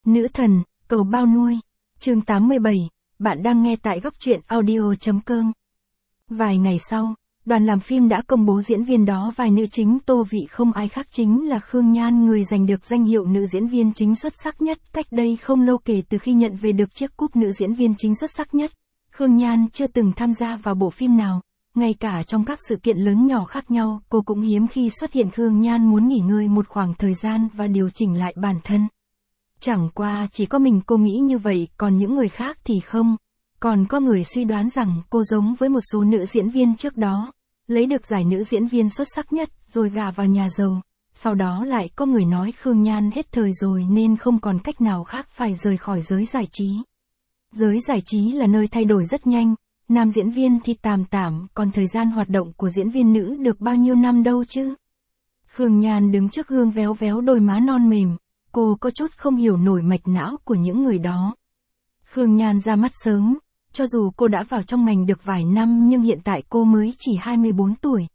Nữ thần, cầu bao nuôi. Chương 87, bạn đang nghe tại góc truyện audio.com. Vài ngày sau, đoàn làm phim đã công bố diễn viên đó vai nữ chính Tô Vị không ai khác chính là Khương Nhan, người giành được danh hiệu nữ diễn viên chính xuất sắc nhất cách đây không lâu. Kể từ khi nhận về được chiếc cúp nữ diễn viên chính xuất sắc nhất, Khương Nhan chưa từng tham gia vào bộ phim nào, ngay cả trong các sự kiện lớn nhỏ khác nhau, cô cũng hiếm khi xuất hiện. Khương Nhan muốn nghỉ ngơi một khoảng thời gian và điều chỉnh lại bản thân. Chẳng qua chỉ có mình cô nghĩ như vậy, còn những người khác thì không. Còn có người suy đoán rằng cô giống với một số nữ diễn viên trước đó, lấy được giải nữ diễn viên xuất sắc nhất rồi gả vào nhà giàu. Sau đó lại có người nói Khương Nhan hết thời rồi nên không còn cách nào khác phải rời khỏi giới giải trí. Giới giải trí là nơi thay đổi rất nhanh, nam diễn viên thì tạm tạm, còn thời gian hoạt động của diễn viên nữ được bao nhiêu năm đâu chứ. Khương Nhan đứng trước gương véo véo đôi má non mềm, cô có chút không hiểu nổi mạch não của những người đó. Khương Nhan ra mắt sớm, cho dù cô đã vào trong ngành được vài năm nhưng hiện tại cô mới chỉ 24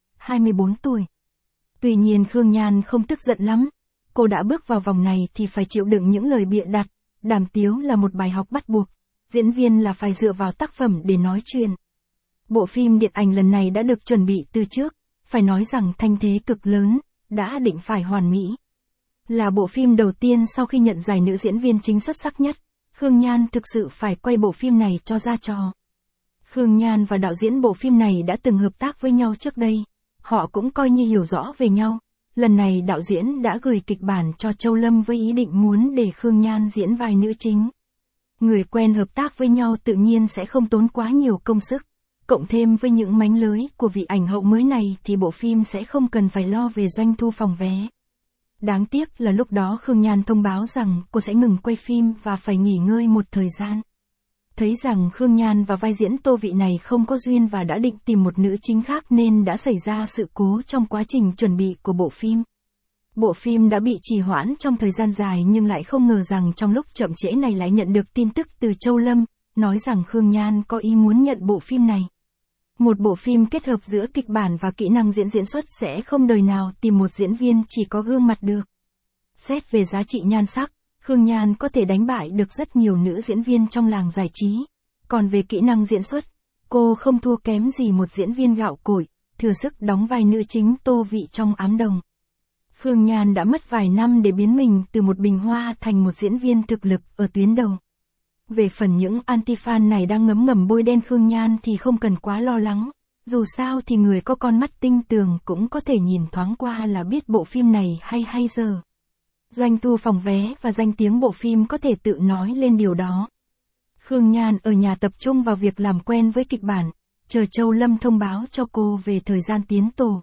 tuổi. Tuy nhiên Khương Nhan không tức giận lắm, cô đã bước vào vòng này thì phải chịu đựng những lời bịa đặt, đàm tiếu là một bài học bắt buộc, diễn viên là phải dựa vào tác phẩm để nói chuyện. Bộ phim điện ảnh lần này đã được chuẩn bị từ trước, phải nói rằng thanh thế cực lớn, đã định phải hoàn mỹ. Là bộ phim đầu tiên sau khi nhận giải nữ diễn viên chính xuất sắc nhất, Khương Nhan thực sự phải quay bộ phim này cho ra trò. Khương Nhan và đạo diễn bộ phim này đã từng hợp tác với nhau trước đây, họ cũng coi như hiểu rõ về nhau. Lần này đạo diễn đã gửi kịch bản cho Châu Lâm với ý định muốn để Khương Nhan diễn vai nữ chính. Người quen hợp tác với nhau tự nhiên sẽ không tốn quá nhiều công sức, cộng thêm với những mánh lới của vị ảnh hậu mới này thì bộ phim sẽ không cần phải lo về doanh thu phòng vé. Đáng tiếc là lúc đó Khương Nhan thông báo rằng cô sẽ ngừng quay phim và phải nghỉ ngơi một thời gian. Thấy rằng Khương Nhan và vai diễn Tô Vị này không có duyên và đã định tìm một nữ chính khác nên đã xảy ra sự cố trong quá trình chuẩn bị của bộ phim. Bộ phim đã bị trì hoãn trong thời gian dài nhưng lại không ngờ rằng trong lúc chậm trễ này lại nhận được tin tức từ Châu Lâm, nói rằng Khương Nhan có ý muốn nhận bộ phim này. Một bộ phim kết hợp giữa kịch bản và kỹ năng diễn xuất sẽ không đời nào tìm một diễn viên chỉ có gương mặt được. Xét về giá trị nhan sắc, Khương Nhan có thể đánh bại được rất nhiều nữ diễn viên trong làng giải trí. Còn về kỹ năng diễn xuất, cô không thua kém gì một diễn viên gạo cội, thừa sức đóng vai nữ chính Tô Vị trong Ám Đồng. Khương Nhan đã mất vài năm để biến mình từ một bình hoa thành một diễn viên thực lực ở tuyến đầu. Về phần những anti-fan này đang ngấm ngầm bôi đen Khương Nhan thì không cần quá lo lắng, dù sao thì người có con mắt tinh tường cũng có thể nhìn thoáng qua là biết bộ phim này hay dở. Doanh thu phòng vé và danh tiếng bộ phim có thể tự nói lên điều đó. Khương Nhan ở nhà tập trung vào việc làm quen với kịch bản, chờ Châu Lâm thông báo cho cô về thời gian tiến tổ.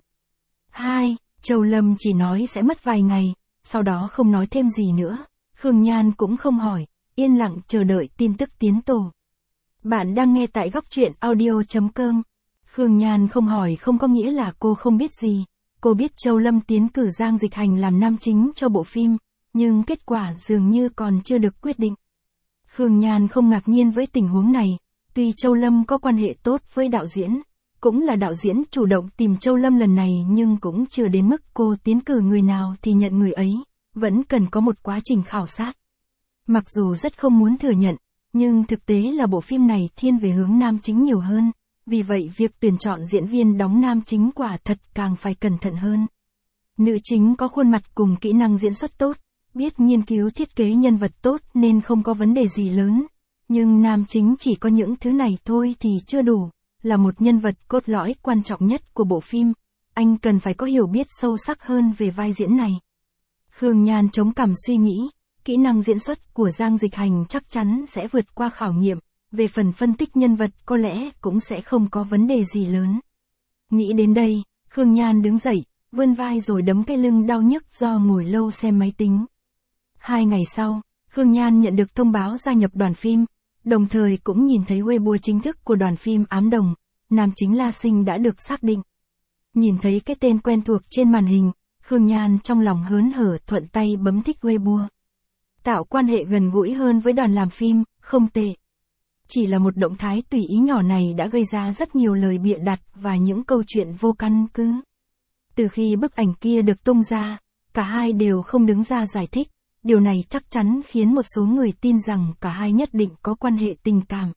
Châu Lâm chỉ nói sẽ mất vài ngày, sau đó không nói thêm gì nữa. Khương Nhan cũng không hỏi, yên lặng chờ đợi tin tức tiến tổ. Bạn đang nghe tại góc truyện audio.com. Khương Nhan không hỏi không có nghĩa là cô không biết gì. Cô biết Châu Lâm tiến cử Giang Dịch Hành làm nam chính cho bộ phim, nhưng kết quả dường như còn chưa được quyết định. Khương Nhan không ngạc nhiên với tình huống này, tuy Châu Lâm có quan hệ tốt với đạo diễn, cũng là đạo diễn chủ động tìm Châu Lâm lần này nhưng cũng chưa đến mức cô tiến cử người nào thì nhận người ấy, vẫn cần có một quá trình khảo sát. Mặc dù rất không muốn thừa nhận, nhưng thực tế là bộ phim này thiên về hướng nam chính nhiều hơn, vì vậy việc tuyển chọn diễn viên đóng nam chính quả thật càng phải cẩn thận hơn. Nữ chính có khuôn mặt cùng kỹ năng diễn xuất tốt, biết nghiên cứu thiết kế nhân vật tốt nên không có vấn đề gì lớn, nhưng nam chính chỉ có những thứ này thôi thì chưa đủ, là một nhân vật cốt lõi quan trọng nhất của bộ phim, anh cần phải có hiểu biết sâu sắc hơn về vai diễn này. Khương Nhan chống cằm suy nghĩ, kỹ năng diễn xuất của Giang Dịch Hành chắc chắn sẽ vượt qua khảo nghiệm, về phần phân tích nhân vật có lẽ cũng sẽ không có vấn đề gì lớn. Nghĩ đến đây, Khương Nhan đứng dậy, vươn vai rồi đấm cái lưng đau nhức do ngồi lâu xem máy tính. 2 ngày sau, Khương Nhan nhận được thông báo gia nhập đoàn phim, đồng thời cũng nhìn thấy Weibo chính thức của đoàn phim Ám Đồng, nam chính La Sinh đã được xác định. Nhìn thấy cái tên quen thuộc trên màn hình, Khương Nhan trong lòng hớn hở thuận tay bấm thích Weibo. Tạo quan hệ gần gũi hơn với đoàn làm phim, không tệ. Chỉ là một động thái tùy ý nhỏ này đã gây ra rất nhiều lời bịa đặt và những câu chuyện vô căn cứ. Từ khi bức ảnh kia được tung ra, cả hai đều không đứng ra giải thích, Điều này chắc chắn khiến một số người tin rằng cả hai nhất định có quan hệ tình cảm.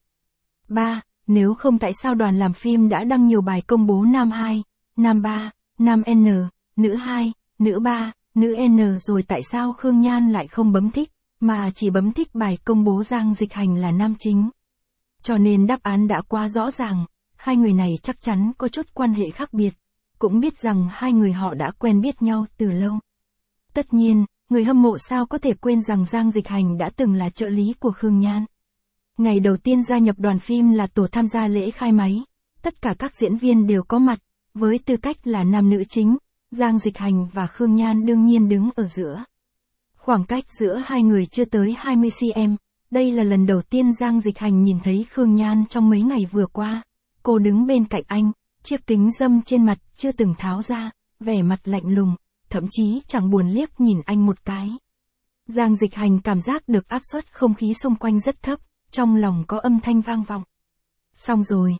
3. Nếu không tại sao đoàn làm phim đã đăng nhiều bài công bố nam 2, nam 3, nam N, nữ 2, nữ 3, nữ N rồi tại sao Khương Nhan lại không bấm thích, mà chỉ bấm thích bài công bố Giang Dịch Hành là nam chính. Cho nên đáp án đã quá rõ ràng, hai người này chắc chắn có chút quan hệ khác biệt, cũng biết rằng hai người họ đã quen biết nhau từ lâu. Tất nhiên, người hâm mộ sao có thể quên rằng Giang Dịch Hành đã từng là trợ lý của Khương Nhan. Ngày đầu tiên gia nhập đoàn phim là tổ tham gia lễ khai máy, tất cả các diễn viên đều có mặt, với tư cách là nam nữ chính, Giang Dịch Hành và Khương Nhan đương nhiên đứng ở giữa. Khoảng cách giữa hai người chưa tới 20 cm, đây là lần đầu tiên Giang Dịch Hành nhìn thấy Khương Nhan trong mấy ngày vừa qua. Cô đứng bên cạnh anh, chiếc kính râm trên mặt chưa từng tháo ra, vẻ mặt lạnh lùng, thậm chí chẳng buồn liếc nhìn anh một cái. Giang Dịch Hành cảm giác được áp suất không khí xung quanh rất thấp, trong lòng có âm thanh vang vọng. Xong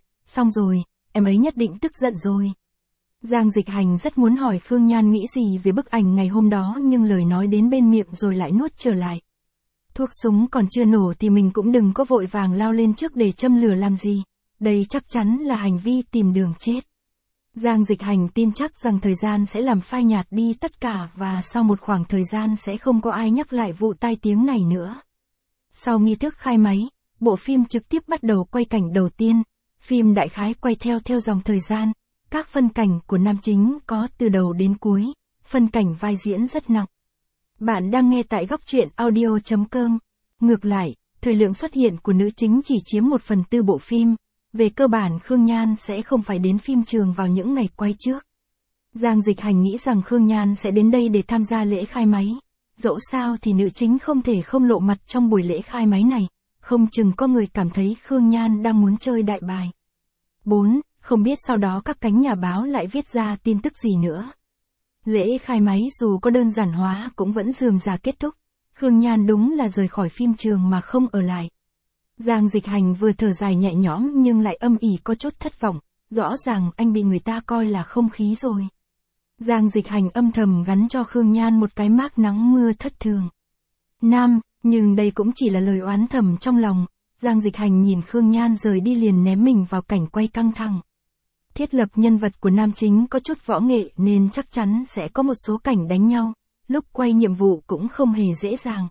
rồi, em ấy nhất định tức giận rồi. Giang Dịch Hành rất muốn hỏi Khương Nhan nghĩ gì về bức ảnh ngày hôm đó nhưng lời nói đến bên miệng rồi lại nuốt trở lại. Thuốc súng còn chưa nổ thì mình cũng đừng có vội vàng lao lên trước để châm lửa làm gì, đây chắc chắn là hành vi tìm đường chết. Giang Dịch Hành tin chắc rằng thời gian sẽ làm phai nhạt đi tất cả và sau một khoảng thời gian sẽ không có ai nhắc lại vụ tai tiếng này nữa. Sau nghi thức khai máy, bộ phim trực tiếp bắt đầu quay cảnh đầu tiên, phim đại khái quay theo dòng thời gian, các phân cảnh của nam chính có từ đầu đến cuối, phân cảnh vai diễn rất nặng. Bạn đang nghe tại góc truyện audio.com. Ngược lại, thời lượng xuất hiện của nữ chính chỉ chiếm 1/4 bộ phim. Về cơ bản Khương Nhan sẽ không phải đến phim trường vào những ngày quay trước. Giang Dịch Hành nghĩ rằng Khương Nhan sẽ đến đây để tham gia lễ khai máy. Dẫu sao thì nữ chính không thể không lộ mặt trong buổi lễ khai máy này, không chừng có người cảm thấy Khương Nhan đang muốn chơi đại bài. 4. Không biết sau đó các cánh nhà báo lại viết ra tin tức gì nữa. Lễ khai máy dù có đơn giản hóa cũng vẫn rườm rà kết thúc. Khương Nhan đúng là rời khỏi phim trường mà không ở lại. Giang Dịch Hành vừa thở dài nhẹ nhõm nhưng lại âm ỉ có chút thất vọng, rõ ràng anh bị người ta coi là không khí rồi. Giang Dịch Hành âm thầm gắn cho Khương Nhan một cái mác nắng mưa thất thường. Nam, nhưng đây cũng chỉ là lời oán thầm trong lòng, Giang Dịch Hành nhìn Khương Nhan rời đi liền ném mình vào cảnh quay căng thẳng. Thiết lập nhân vật của nam chính có chút võ nghệ nên chắc chắn sẽ có một số cảnh đánh nhau, lúc quay nhiệm vụ cũng không hề dễ dàng.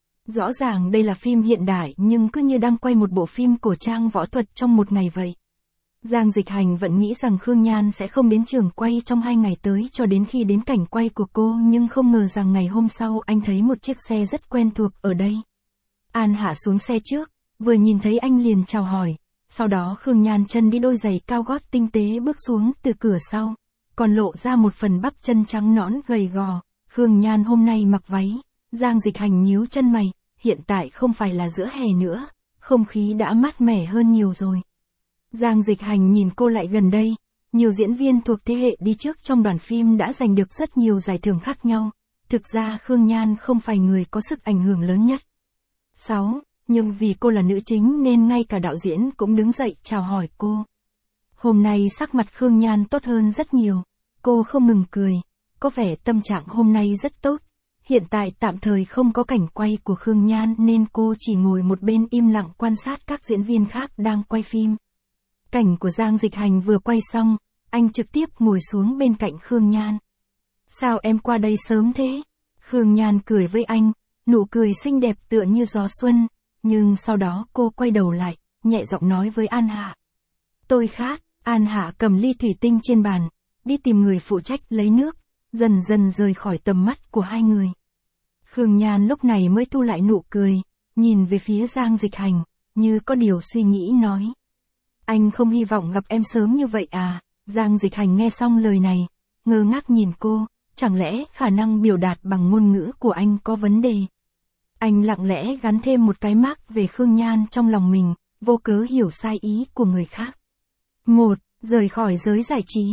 Rõ ràng đây là phim hiện đại nhưng cứ như đang quay một bộ phim cổ trang võ thuật trong một ngày vậy. Giang Dịch Hành vẫn nghĩ rằng Khương Nhan sẽ không đến trường quay trong 2 ngày tới cho đến khi đến cảnh quay của cô nhưng không ngờ rằng ngày hôm sau anh thấy một chiếc xe rất quen thuộc ở đây. An Hạ xuống xe trước, vừa nhìn thấy anh liền chào hỏi, sau đó Khương Nhan chân đi đôi giày cao gót tinh tế bước xuống từ cửa sau, còn lộ ra một phần bắp chân trắng nõn gầy gò. Khương Nhan hôm nay mặc váy. Giang Dịch Hành nhíu chân mày, hiện tại không phải là giữa hè nữa, không khí đã mát mẻ hơn nhiều rồi. Giang Dịch Hành nhìn cô lại gần đây, nhiều diễn viên thuộc thế hệ đi trước trong đoàn phim đã giành được rất nhiều giải thưởng khác nhau, thực ra Khương Nhan không phải người có sức ảnh hưởng lớn nhất. 6. Nhưng vì cô là nữ chính nên ngay cả đạo diễn cũng đứng dậy chào hỏi cô. Hôm nay sắc mặt Khương Nhan tốt hơn rất nhiều, cô không ngừng cười, có vẻ tâm trạng hôm nay rất tốt. Hiện tại tạm thời không có cảnh quay của Khương Nhan nên cô chỉ ngồi một bên im lặng quan sát các diễn viên khác đang quay phim. Cảnh của Giang Dịch Hành vừa quay xong, anh trực tiếp ngồi xuống bên cạnh Khương Nhan. Sao em qua đây sớm thế? Khương Nhan cười với anh, nụ cười xinh đẹp tựa như gió xuân, nhưng sau đó cô quay đầu lại, nhẹ giọng nói với An Hạ. Tôi khát. An Hạ cầm ly thủy tinh trên bàn, đi tìm người phụ trách lấy nước, dần dần rời khỏi tầm mắt của hai người. Khương Nhan lúc này mới thu lại nụ cười, nhìn về phía Giang Dịch Hành, như có điều suy nghĩ nói. Anh không hy vọng gặp em sớm như vậy à? Giang Dịch Hành nghe xong lời này, ngơ ngác nhìn cô, chẳng lẽ khả năng biểu đạt bằng ngôn ngữ của anh có vấn đề? Anh lặng lẽ gắn thêm một cái mác về Khương Nhan trong lòng mình, vô cớ hiểu sai ý của người khác. 1. Rời khỏi giới giải trí.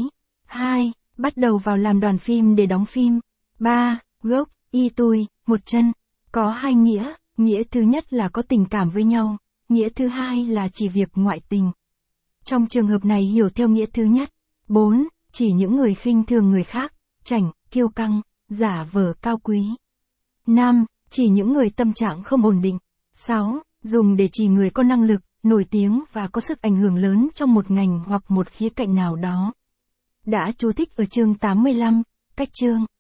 2. Bắt đầu vào làm đoàn phim để đóng phim. 3. Gốc, y tui, một chân. Có hai nghĩa, nghĩa thứ nhất là có tình cảm với nhau, nghĩa thứ hai là chỉ việc ngoại tình. Trong trường hợp này hiểu theo nghĩa thứ nhất. 4. Chỉ những người khinh thường người khác, chảnh, kiêu căng, giả vờ cao quý. 5. Chỉ những người tâm trạng không ổn định. 6. Dùng để chỉ người có năng lực, nổi tiếng và có sức ảnh hưởng lớn trong một ngành hoặc một khía cạnh nào đó. Đã chú thích ở chương 85, cách chương.